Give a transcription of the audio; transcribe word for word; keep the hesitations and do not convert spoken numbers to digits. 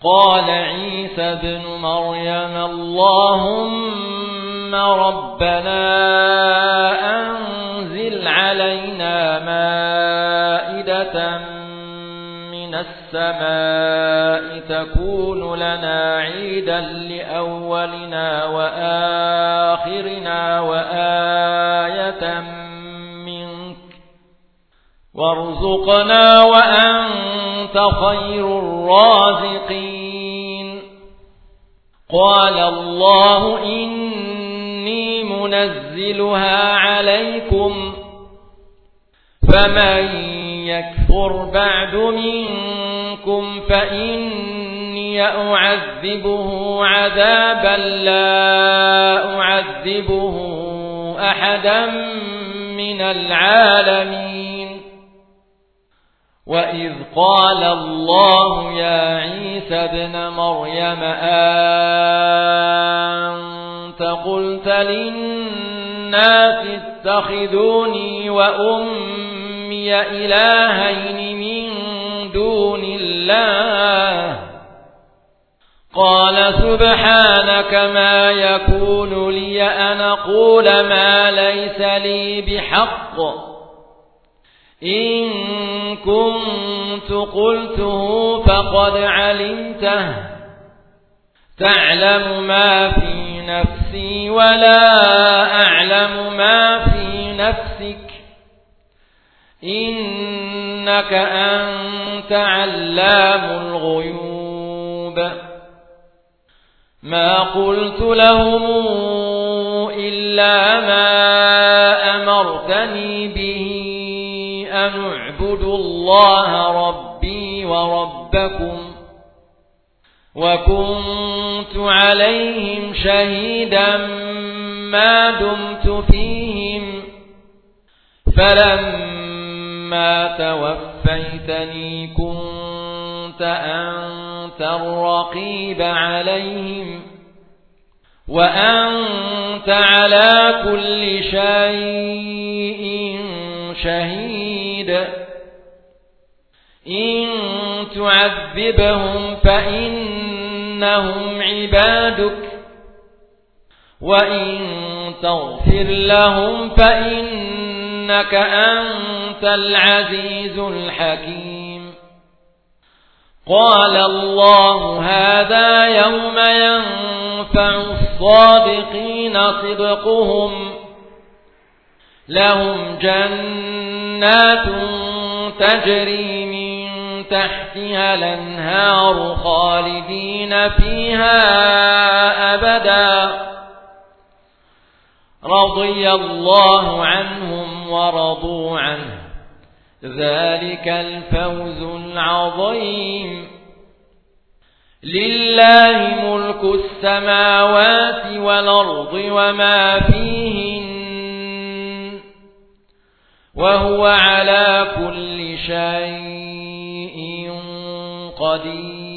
قال عيسى ابن مريم اللهم ربنا أنزل علينا مائدة من السماء تكون لنا عيدا لأولنا وآخرنا وآية منك وارزقنا وأنت خير الرازقين. قال الله إني منزلها عليكم فمن يكفر بعد منكم فإني أعذبه عذابا لا أعذبه أحدا من العالمين. وإذ قال الله يا عيسى ابن مريم أنت قلت للناس اتخذوني وأمي إلهين من دون الله قال سبحانك ما يكون لي أن أقول ما ليس لي بحق إن كنت قلته فقد علمته تعلم ما في نفسي ولا أعلم ما في نفسك إنك أنت علام الغيوب. ما قلت لهم إلا ما أمرتني به أن اعبدوا الله ربي وربكم وكنت عليهم شهيدا ما دمت فيهم فلما توفيتني كنت أنت الرقيب عليهم وأنت على كل شيء شهيد. إن تعذبهم فإنهم عبادك وإن تغفر لهم فإنك أنت العزيز الحكيم. قال الله هذا يوم ينفع الصادقين صدقهم لهم جنات تجري من تحتها الأنهار خالدين فيها أبدا رضي الله عنهم ورضوا عنه ذلك الفوز العظيم. لله ملك السماوات والأرض وما فيهن وهو على كل شيء قدير.